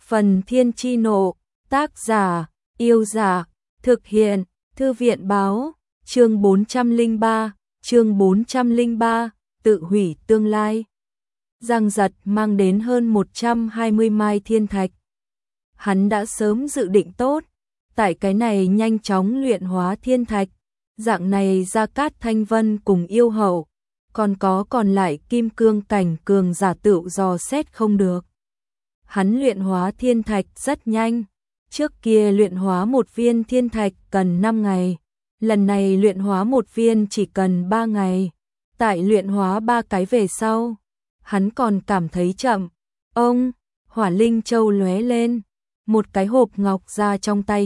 Phần Thiên Chi Nộ, tác giả, Yêu Giả, thực hiện, Thư viện Báo, chương 403, tự hủy tương lai. Giang Giật mang đến hơn 120 mai thiên thạch. Hắn đã sớm dự định tốt, tại cái này nhanh chóng luyện hóa thiên thạch, dạng này Gia Cát Thanh Vân cùng Yêu Hậu, còn lại kim cương cảnh cường giả tựu dò xét không được. Hắn luyện hóa thiên thạch rất nhanh, trước kia luyện hóa một viên thiên thạch cần 5 ngày, lần này luyện hóa một viên chỉ cần 3 ngày, tại luyện hóa 3 cái về sau, hắn còn cảm thấy chậm. Ông, Hỏa Linh Châu lóe lên, một cái hộp ngọc ra trong tay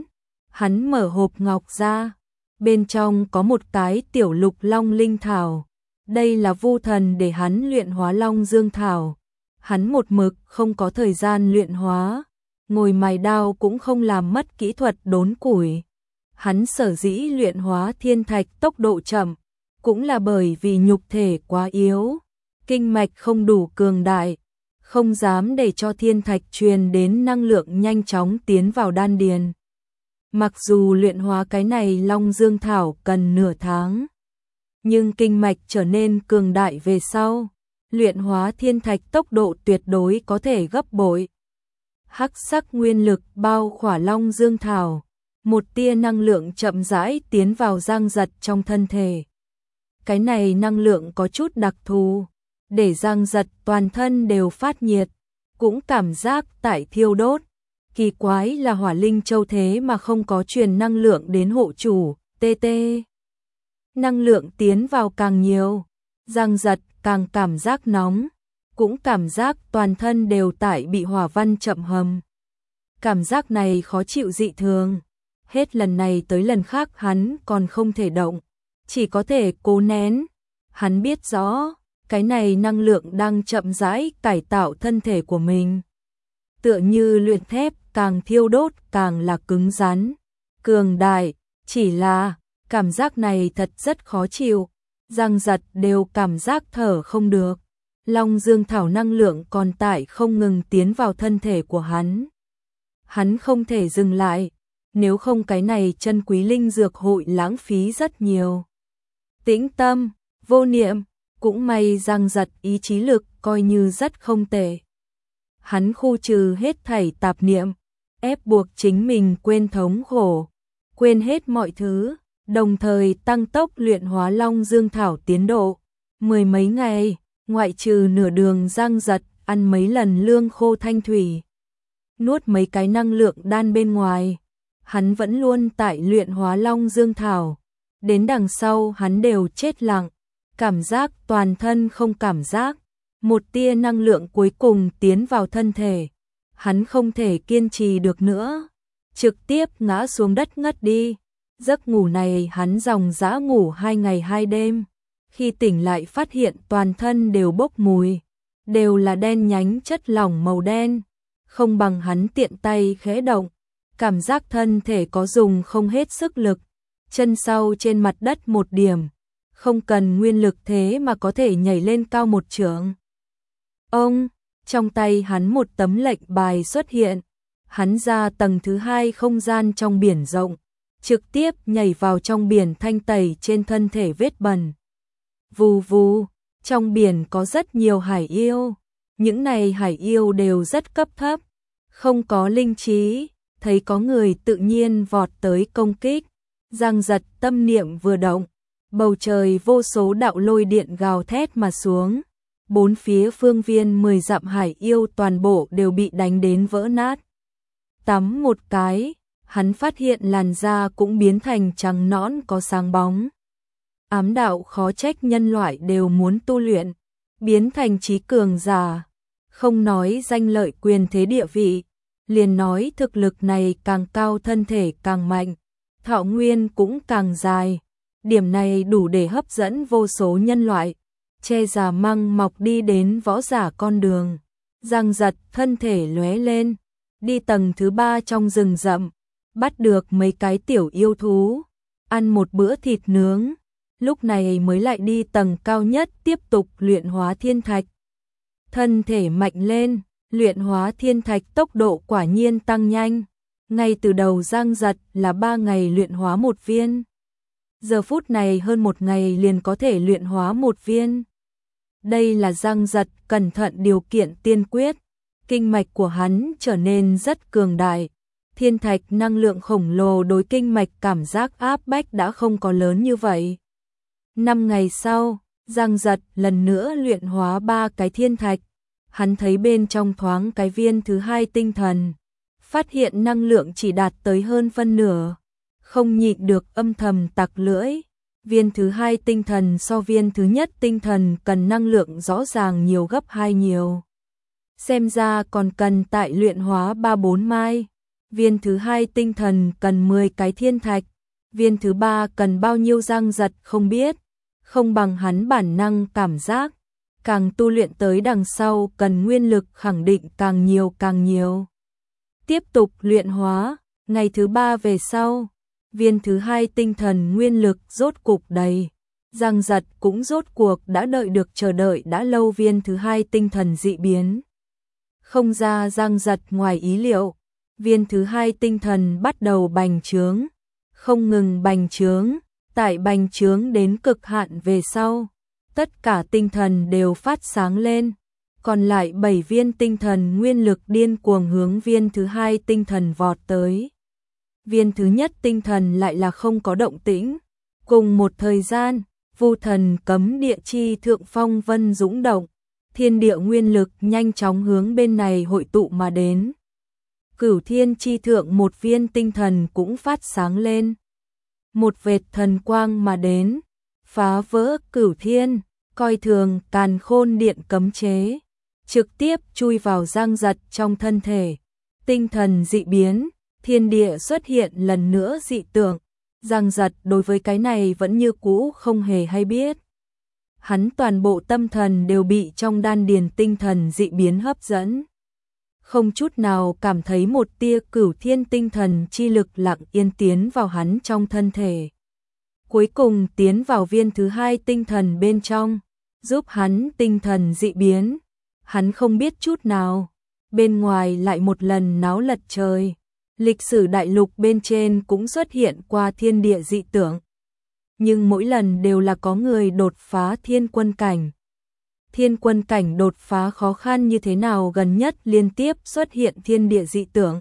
hắn mở hộp ngọc ra, bên trong có một cái tiểu lục long linh thảo, đây là Vu Thần để hắn luyện hóa Long Dương thảo. Hắn một mực không có thời gian luyện hóa, ngồi mài đao cũng không làm mất kỹ thuật đốn củi. Hắn sở dĩ luyện hóa thiên thạch tốc độ chậm, cũng là bởi vì nhục thể quá yếu, kinh mạch không đủ cường đại, không dám để cho thiên thạch truyền đến năng lượng nhanh chóng tiến vào đan điền. Mặc dù luyện hóa cái này Long Dương thảo cần nửa tháng, nhưng kinh mạch trở nên cường đại về sau, luyện hóa thiên thạch tốc độ tuyệt đối có thể gấp bội. Hắc sắc nguyên lực bao khỏa Long Dương thảo, một tia năng lượng chậm rãi tiến vào Giang Giật trong thân thể. Cái này năng lượng có chút đặc thù, để Giang Giật toàn thân đều phát nhiệt, cũng cảm giác tại thiêu đốt. Kỳ quái là Hỏa Linh Châu thế mà không có truyền năng lượng đến hộ chủ, TT. Năng lượng tiến vào càng nhiều, Giang Giật càng cảm giác nóng, cũng cảm giác toàn thân đều tại bị hỏa văn chậm hầm. Cảm giác này khó chịu dị thường, hết lần này tới lần khác hắn còn không thể động, chỉ có thể cố nén. Hắn biết rõ, cái này năng lượng đang chậm rãi cải tạo thân thể của mình. Tựa như luyện thép, càng thiêu đốt càng là cứng rắn, cường đại, chỉ là cảm giác này thật rất khó chịu. Giang Giật đều cảm giác thở không được. Long Dương thảo năng lượng còn tại không ngừng tiến vào thân thể của hắn. Hắn không thể dừng lại, nếu không cái này chân quý linh dược hội lãng phí rất nhiều. Tĩnh tâm, vô niệm, cũng may Giang Giật ý chí lực coi như rất không tệ. Hắn khu trừ hết thảy tạp niệm, ép buộc chính mình quên thống khổ, quên hết mọi thứ, đồng thời tăng tốc luyện hóa Long Dương thảo tiến độ. 10 mấy ngày, ngoại trừ nửa đường Giang Giật ăn mấy lần lương khô thanh thủy, nuốt mấy cái năng lượng đan bên ngoài, hắn vẫn luôn tại luyện hóa Long Dương thảo. Đến đằng sau hắn đều chết lặng, cảm giác toàn thân không cảm giác, một tia năng lượng cuối cùng tiến vào thân thể, hắn không thể kiên trì được nữa, trực tiếp ngã xuống đất ngất đi. Giấc ngủ này hắn dòng dã ngủ 2 ngày 2 đêm, khi tỉnh lại phát hiện toàn thân đều bốc mùi, đều là đen nhánh chất lỏng màu đen, không bằng hắn tiện tay khẽ động, cảm giác thân thể có dùng không hết sức lực, chân sau trên mặt đất một điểm, không cần nguyên lực thế mà có thể nhảy lên cao một trượng. Ông, trong tay hắn một tấm lệnh bài xuất hiện, hắn ra tầng thứ 2 không gian trong biển rộng, trực tiếp nhảy vào trong biển thanh tẩy trên thân thể vết bẩn. Vù vù, trong biển có rất nhiều hải yêu, những này hải yêu đều rất cấp thấp, không có linh trí, thấy có người tự nhiên vọt tới công kích. Giang Giật tâm niệm vừa động, bầu trời vô số đạo lôi điện gào thét mà xuống, bốn phía phương viên 10 dặm hải yêu toàn bộ đều bị đánh đến vỡ nát. Tắm một cái, hắn phát hiện làn da cũng biến thành trắng nõn có sáng bóng. Ám đạo khó trách nhân loại đều muốn tu luyện, biến thành trí cường giả, không nói danh lợi quyền thế địa vị, liền nói thực lực này càng cao thân thể càng mạnh, thọ nguyên cũng càng dài. Điểm này đủ để hấp dẫn vô số nhân loại, che già măng mọc đi đến võ giả con đường. Giang Giật thân thể lóe lên, đi tầng thứ 3 trong rừng rậm, bắt được mấy cái tiểu yêu thú, ăn một bữa thịt nướng, lúc này mới lại đi tầng cao nhất tiếp tục luyện hóa thiên thạch. Thân thể mạnh lên, Luyện hóa thiên thạch tốc độ quả nhiên tăng nhanh. Ngay từ đầu Giang Giật là 3 ngày luyện hóa một viên. Giờ phút này hơn 1 ngày liền có thể luyện hóa một viên. Đây là Giang Giật cẩn thận điều kiện tiên quyết. Kinh mạch của hắn trở nên rất cường đại. Thiên thạch năng lượng khổng lồ đối kinh mạch cảm giác áp bách đã không có lớn như vậy. 5 ngày sau, Giang Giật lần nữa luyện hóa 3 cái thiên thạch. Hắn thấy bên trong thoáng cái viên thứ 2 tinh thần. Phát hiện năng lượng chỉ đạt tới hơn phân nửa. Không nhịn được âm thầm tặc lưỡi. Viên thứ 2 tinh thần so viên thứ nhất tinh thần cần năng lượng rõ ràng nhiều gấp 2 nhiều. Xem ra còn cần tại luyện hóa 3-4 mai. Viên thứ 2 tinh thần cần 10 cái thiên thạch. Viên thứ 3 cần bao nhiêu Giang Giật không biết. Không bằng hắn bản năng cảm giác. Càng tu luyện tới đằng sau cần nguyên lực khẳng định càng nhiều. Tiếp tục luyện hóa. Ngày thứ 3 về sau. Viên thứ 2 tinh thần nguyên lực rốt cục đầy. Giang Giật cũng rốt cuộc đã đợi được chờ đợi đã lâu viên thứ 2 tinh thần dị biến. Không ra Giang Giật ngoài ý liệu. Viên thứ 2 tinh thần bắt đầu bành trướng. Không ngừng bành trướng. Tại bành trướng đến cực hạn về sau. Tất cả tinh thần đều phát sáng lên. Còn lại 7 viên tinh thần nguyên lực điên cuồng hướng viên thứ 2 tinh thần vọt tới. Viên thứ nhất tinh thần lại là không có động tĩnh. Cùng một thời gian, Vu Thần Cấm Địa chi thượng phong vân dũng động. Thiên địa nguyên lực nhanh chóng hướng bên này hội tụ mà đến. Cửu Thiên chi thượng một viên tinh thần cũng phát sáng lên. Một vệt thần quang mà đến, phá vỡ Cửu Thiên, coi thường Càn Khôn Điện cấm chế, trực tiếp chui vào Giang Giật trong thân thể. Tinh thần dị biến, thiên địa xuất hiện lần nữa dị tượng. Giang Giật đối với cái này vẫn như cũ không hề hay biết. Hắn toàn bộ tâm thần đều bị trong đan điền tinh thần dị biến hấp dẫn. Không chút nào cảm thấy một tia Cửu Thiên tinh thần chi lực lặng yên tiến vào hắn trong thân thể. Cuối cùng tiến vào viên thứ 2 tinh thần bên trong, giúp hắn tinh thần dị biến. Hắn không biết chút nào, bên ngoài lại một lần náo lật trời. Lịch sử đại lục bên trên cũng xuất hiện qua thiên địa dị tượng. Nhưng mỗi lần đều là có người đột phá thiên quân cảnh. Thiên quân cảnh đột phá khó khăn như thế nào gần nhất liên tiếp xuất hiện thiên địa dị tượng.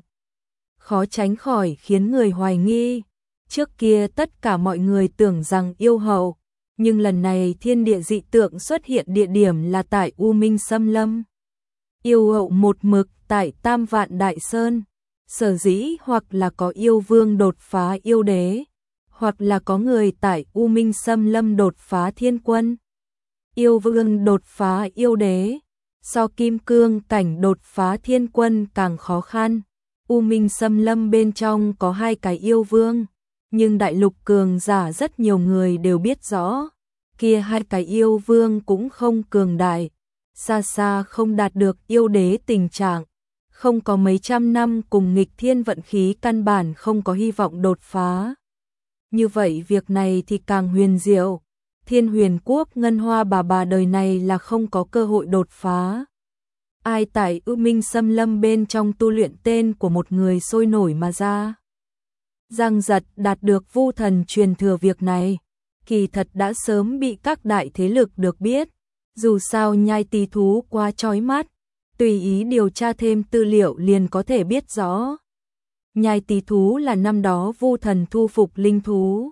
Khó tránh khỏi khiến người hoài nghi. Trước kia tất cả mọi người tưởng rằng yêu hậu, nhưng lần này thiên địa dị tượng xuất hiện địa điểm là tại U Minh Xâm Lâm. Yêu hậu một mực tại Tam Vạn Đại Sơn. Sở dĩ hoặc là có yêu vương đột phá yêu đế, hoặc là có người tại U Minh Xâm Lâm đột phá thiên quân. Yêu vương đột phá yêu đế, so kim cương cảnh đột phá thiên quân càng khó khăn. U Minh Xâm Lâm bên trong có 2 cái yêu vương, nhưng đại lục cường giả rất nhiều người đều biết rõ, kia 2 cái yêu vương cũng không cường đại, xa xa không đạt được yêu đế tình trạng. Không có mấy trăm năm cùng nghịch thiên vận khí căn bản không có hy vọng đột phá. Như vậy việc này thì càng huyền diệu. Thiên Huyền Quốc Ngân Hoa bà đời này là không có cơ hội đột phá. Ai tại U Minh Xâm Lâm bên trong tu luyện tên của một người sôi nổi mà ra. Giang Giật đạt được Vu Thần truyền thừa việc này, kỳ thật đã sớm bị các đại thế lực được biết. Dù sao nhai tỳ thú quá chói mắt, tùy ý điều tra thêm tư liệu liền có thể biết rõ. Nhai tỳ thú là năm đó Vu Thần thu phục linh thú.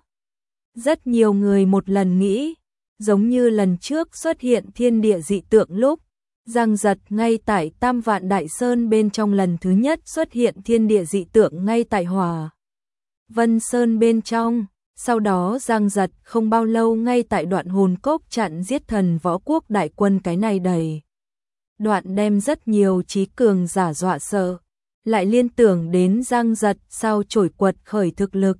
Rất nhiều người một lần nghĩ, giống như lần trước xuất hiện thiên địa dị tượng lúc, Giang Giật ngay tại Tam Vạn Đại Sơn bên trong lần thứ nhất xuất hiện thiên địa dị tượng ngay tại Hỏa Vân Sơn bên trong. Sau đó Giang Giật không bao lâu ngay tại Đoạn Hồn Cốc chặn giết thần võ quốc đại quân cái này đầy. Đoạn đem rất nhiều trí cường giả dọa sợ, lại liên tưởng đến Giang Giật sao trổi quật khởi thực lực.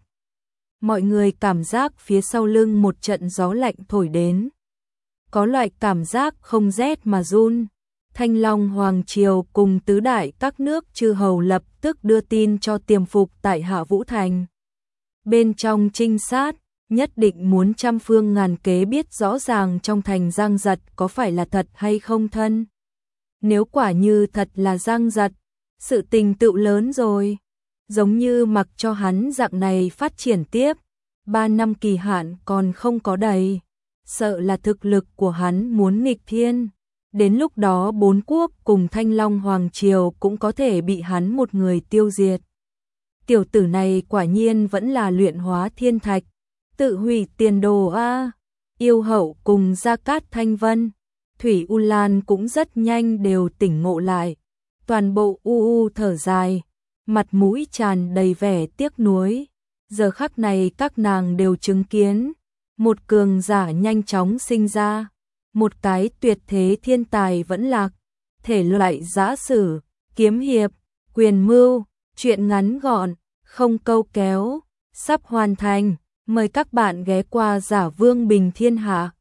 Mọi người cảm giác phía sau lưng một trận gió lạnh thổi đến. Có loại cảm giác không rét mà run. Thanh Long Hoàng Triều cùng tứ đại các nước chư hầu lập tức đưa tin cho tiềm phục tại Hạ Vũ Thành. Bên trong trinh sát, nhất định muốn trăm phương ngàn kế biết rõ ràng trong thành Giang Giật có phải là thật hay không thân. Nếu quả như thật là Giang Giật, sự tình tựu lớn rồi. Giống như mặc cho hắn dạng này phát triển tiếp, 3 năm kỳ hạn còn không có đầy. Sợ là thực lực của hắn muốn nghịch thiên. Đến lúc đó 4 quốc cùng Thanh Long Hoàng Triều cũng có thể bị hắn một người tiêu diệt. Tiểu tử này quả nhiên vẫn là luyện hóa thiên thạch, tự hủy tiền đồ a. Yêu Hậu cùng Gia Cát Thanh Vân, Thủy U Lan cũng rất nhanh đều tỉnh ngộ lại. Toàn bộ thở dài, mặt mũi tràn đầy vẻ tiếc nuối. Giờ khắc này các nàng đều chứng kiến một cường giả nhanh chóng sinh ra, một cái tuyệt thế thiên tài vẫn lạc. Thể loại giã sử, kiếm hiệp, quyền mưu, truyện ngắn gọn, không câu kéo, sắp hoàn thành. Mời các bạn ghé qua Giả Vương Bình Thiên Hạ.